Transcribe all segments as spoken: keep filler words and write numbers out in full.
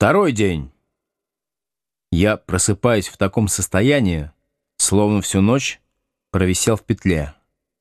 Второй день. Я просыпаюсь в таком состоянии, словно всю ночь провисел в петле.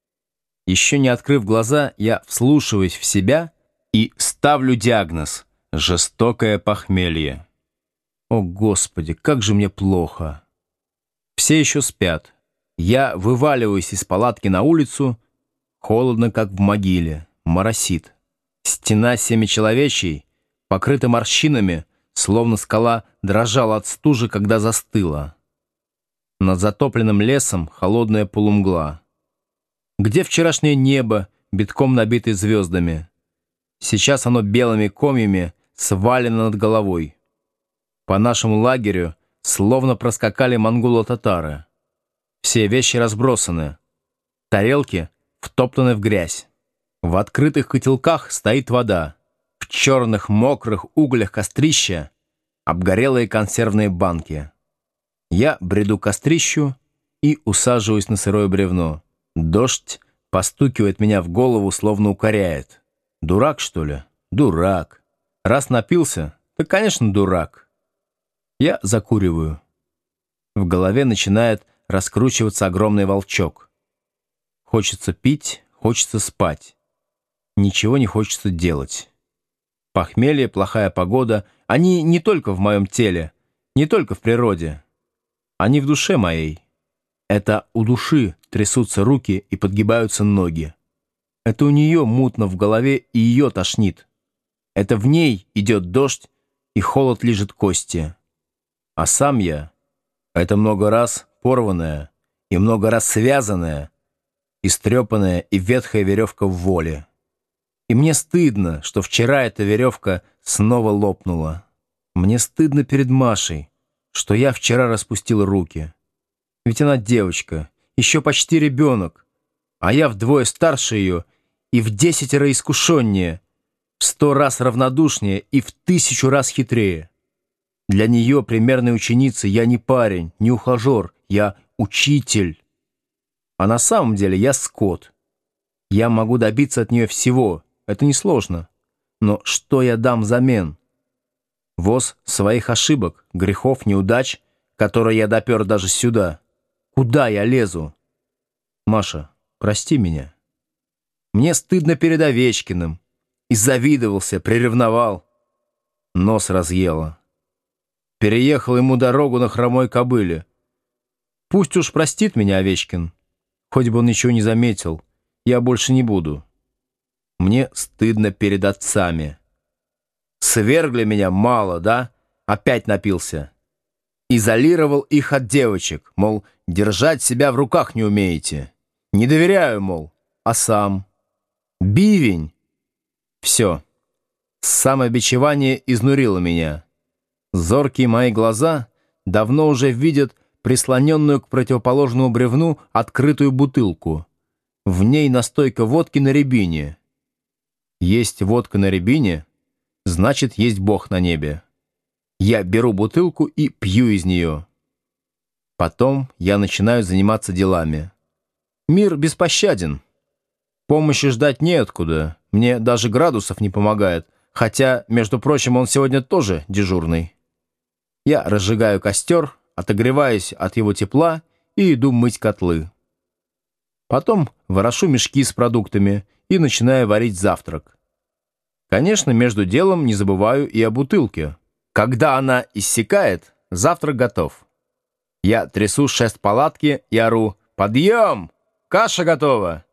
Еще не открыв глаза, я вслушиваюсь в себя и ставлю диагноз — жестокое похмелье. О, Господи, как же мне плохо! Все еще спят. Я вываливаюсь из палатки на улицу, холодно, как в могиле, моросит. Стена семичеловечей покрыта морщинами, словно скала дрожала от стужи, когда застыла. Над затопленным лесом холодная полумгла. Где вчерашнее небо, битком набитое звездами? Сейчас оно белыми комьями свалено над головой. По нашему лагерю словно проскакали монголо-татары. Все вещи разбросаны. Тарелки втоптаны в грязь. В открытых котелках стоит вода. В черных мокрых углях кострища обгорелые консервные банки. Я бреду к кострищу и усаживаюсь на сырое бревно. Дождь постукивает меня в голову, словно укоряет. Дурак, что ли? Дурак. Раз напился, то, конечно, дурак. Я закуриваю. В голове начинает раскручиваться огромный волчок. Хочется пить, хочется спать. Ничего не хочется делать. Похмелье, плохая погода, они не только в моем теле, не только в природе. Они в душе моей. Это у души трясутся руки и подгибаются ноги. Это у нее мутно в голове и ее тошнит. Это в ней идет дождь и холод лижет кости. А сам я — это много раз порванная и много раз связанная, истрепанная и ветхая веревка в воле. И мне стыдно, что вчера эта веревка снова лопнула. Мне стыдно перед Машей, что я вчера распустил руки. Ведь она девочка, еще почти ребенок, а я вдвое старше ее и в десятеро искушеннее, в сто раз равнодушнее и в тысячу раз хитрее. Для нее, примерной ученицы, я не парень, не ухажер, я учитель. А на самом деле я скот. Я могу добиться от нее всего, это несложно. Но что я дам взамен? Воз своих ошибок, грехов, неудач, которые я допер даже сюда. Куда я лезу? Маша, прости меня. Мне стыдно перед Овечкиным. И завидовался, приревновал. Нос разъела. Переехал ему дорогу на хромой кобыле. Пусть уж простит меня Овечкин. Хоть бы он ничего не заметил. Я больше не буду. Мне стыдно перед отцами. Свергли меня мало, да? Опять напился. Изолировал их от девочек, мол, держать себя в руках не умеете. Не доверяю, мол, а сам. Бивень. Все. Самобичевание изнурило меня. Зоркие мои глаза давно уже видят прислоненную к противоположному бревну открытую бутылку. В ней настойка водки на рябине. Есть водка на рябине, значит, есть Бог на небе. Я беру бутылку и пью из нее. Потом я начинаю заниматься делами. Мир беспощаден. Помощи ждать неоткуда. Мне даже Градусов не помогает, хотя, между прочим, он сегодня тоже дежурный. Я разжигаю костер, отогреваюсь от его тепла и иду мыть котлы. Потом ворошу мешки с продуктами и начинаю варить завтрак. Конечно, между делом не забываю и о бутылке. Когда она иссякает, завтрак готов. Я трясу шест палатки и ору: «Подъем! Каша готова!»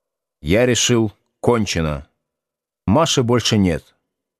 Я решил, кончено. Маши больше нет.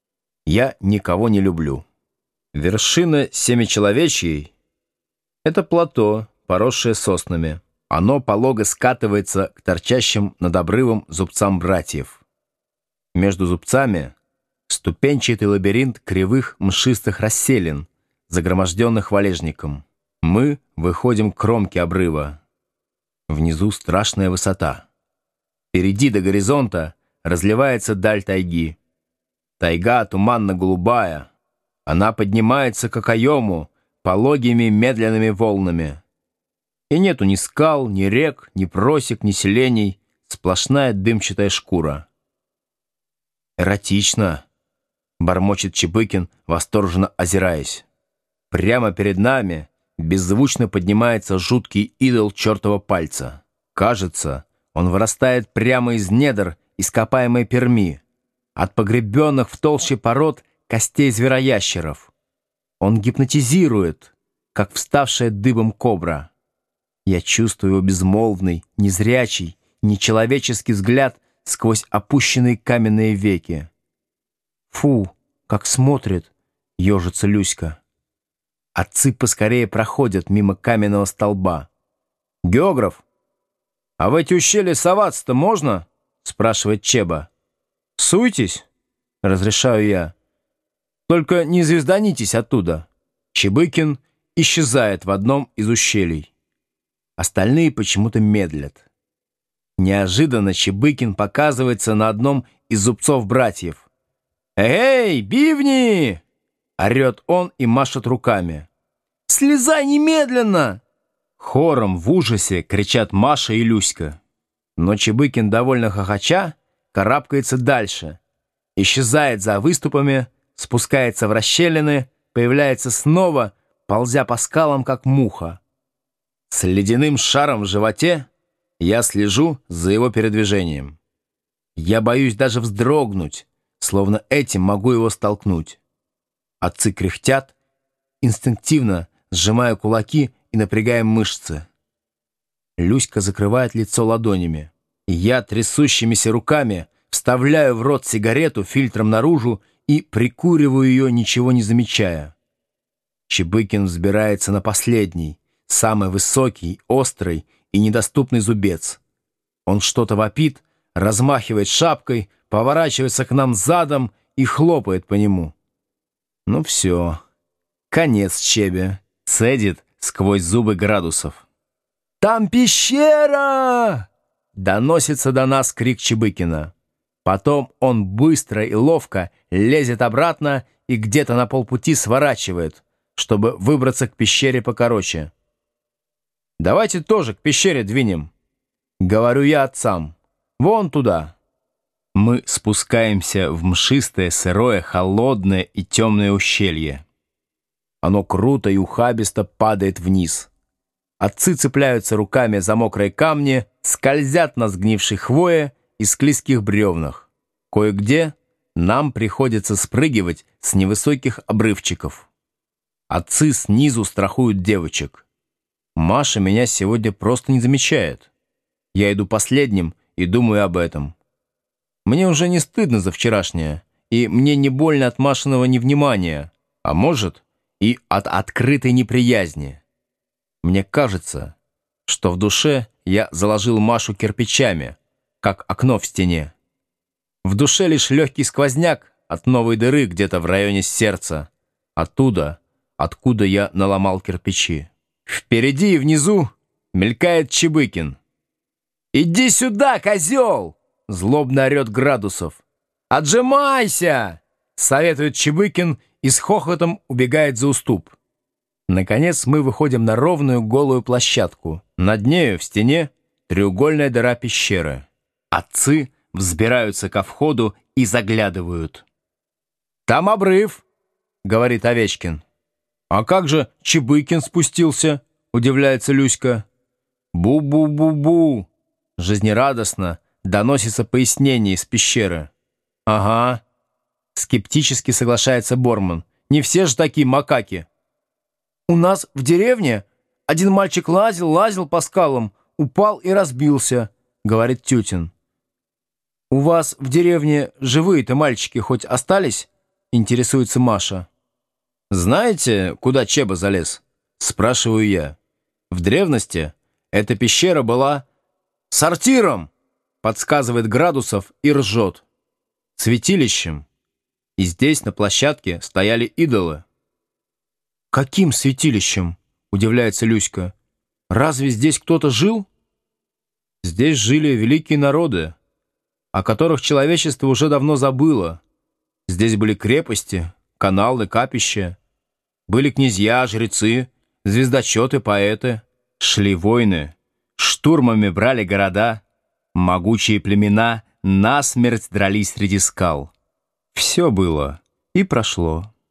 Я никого не люблю. Вершина семичеловечьей — это плато, поросшее соснами. Оно полого скатывается к торчащим над обрывом зубцам братьев. Между зубцами ступенчатый лабиринт кривых мшистых расселин, загроможденных валежником. Мы выходим к кромке обрыва. Внизу страшная высота. Впереди до горизонта разливается даль тайги. Тайга туманно-голубая. Она поднимается к окоему пологими медленными волнами. И нету ни скал, ни рек, ни просек, ни селений. Сплошная дымчатая шкура. Эротично. бормочет Чебыкин, восторженно озираясь. Прямо перед нами беззвучно поднимается жуткий идол чертова пальца. Кажется, он вырастает прямо из недр ископаемой Перми, от погребенных в толще пород костей звероящеров. Он гипнотизирует, как вставшая дыбом кобра. Я чувствую его безмолвный, незрячий, нечеловеческий взгляд сквозь опущенные каменные веки. Фу, как смотрит, ежится Люська. Отцы поскорее проходят мимо каменного столба. «Географ, а в эти ущелья соваться-то можно?» — спрашивает Чеба. «Суйтесь», — разрешаю я. «Только не звезданитесь оттуда». Чебыкин исчезает в одном из ущелий. Остальные почему-то медлят. Неожиданно Чебыкин показывается на одном из зубцов братьев. «Эй, бивни!» — орет он и машет руками. «Слезай немедленно!» Хором в ужасе кричат Маша и Люська. Но Чебыкин, довольно хохоча, карабкается дальше, исчезает за выступами, спускается в расщелины, появляется снова, ползя по скалам, как муха. С ледяным шаром в животе я слежу за его передвижением. Я боюсь даже вздрогнуть, словно этим могу его столкнуть. Отцы кряхтят, инстинктивно сжимая кулаки и напрягая мышцы. Люська закрывает лицо ладонями. Я трясущимися руками вставляю в рот сигарету фильтром наружу и прикуриваю ее, ничего не замечая. Чебыкин взбирается на последний, самый высокий, острый и недоступный зубец. Он что-то вопит, размахивает шапкой, поворачивается к нам задом и хлопает по нему. Ну все, конец Чебе, цедит сквозь зубы Градусов. «Там пещера!» — доносится до нас крик Чебыкина. Потом он быстро и ловко лезет обратно и где-то на полпути сворачивает, чтобы выбраться к пещере покороче. «Давайте тоже к пещере двинем», — говорю я отцам. «Вон туда». Мы спускаемся в мшистое, сырое, холодное и темное ущелье. Оно круто и ухабисто падает вниз. Отцы цепляются руками за мокрые камни, скользят на сгнившей хвое и склизких бревнах. Кое-где нам приходится спрыгивать с невысоких обрывчиков. Отцы снизу страхуют девочек. Маша меня сегодня просто не замечает. Я иду последним и думаю об этом. Мне уже не стыдно за вчерашнее, и мне не больно от Машиного невнимания, а может, и от открытой неприязни. Мне кажется, что в душе я заложил Машу кирпичами, как окно в стене. В душе лишь легкий сквозняк от новой дыры где-то в районе сердца, оттуда, откуда я наломал кирпичи. Впереди и внизу мелькает Чебыкин. «Иди сюда, козел!» — злобно орет Градусов. «Отжимайся!» — советует Чебыкин и с хохотом убегает за уступ. Наконец мы выходим на ровную голую площадку. Над нею в стене треугольная дыра пещеры. Отцы взбираются ко входу и заглядывают. «Там обрыв», — говорит Овечкин. «А как же Чебыкин спустился?» — удивляется Люська. «Бу-бу-бу-бу!» — жизнерадостно доносится пояснение из пещеры. «Ага», — скептически соглашается Борман. «Не все же такие макаки». «У нас в деревне один мальчик лазил, лазил по скалам, упал и разбился», — говорит Тютин. «У вас в деревне живые-то мальчики хоть остались?» — интересуется Маша. «Знаете, куда Чеба залез?» — спрашиваю я. «В древности эта пещера была сортиром», — подсказывает Градусов и ржет. «Святилищем. И здесь на площадке стояли идолы». «Каким святилищем?» — удивляется Люська. «Разве здесь кто-то жил?» «Здесь жили великие народы, о которых человечество уже давно забыло. Здесь были крепости, каналы, капища. Были князья, жрецы, звездочеты, поэты. Шли войны, штурмами брали города. Могучие племена насмерть дрались среди скал. Все было, И прошло.